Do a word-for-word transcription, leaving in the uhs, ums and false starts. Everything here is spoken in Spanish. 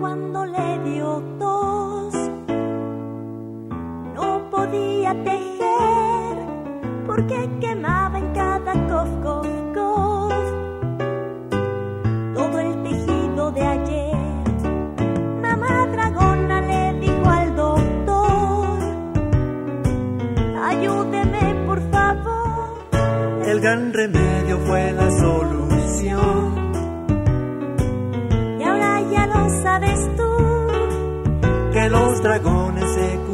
cuando le dio tos. No podía tejer porque quemaba en cada cof, cof, cof todo el tejido de ayer. Mamá dragona le dijo al doctor: ayúdeme por favor. El gran remedio fue la solución. Y ahora ya lo sabes tú, que los dragones se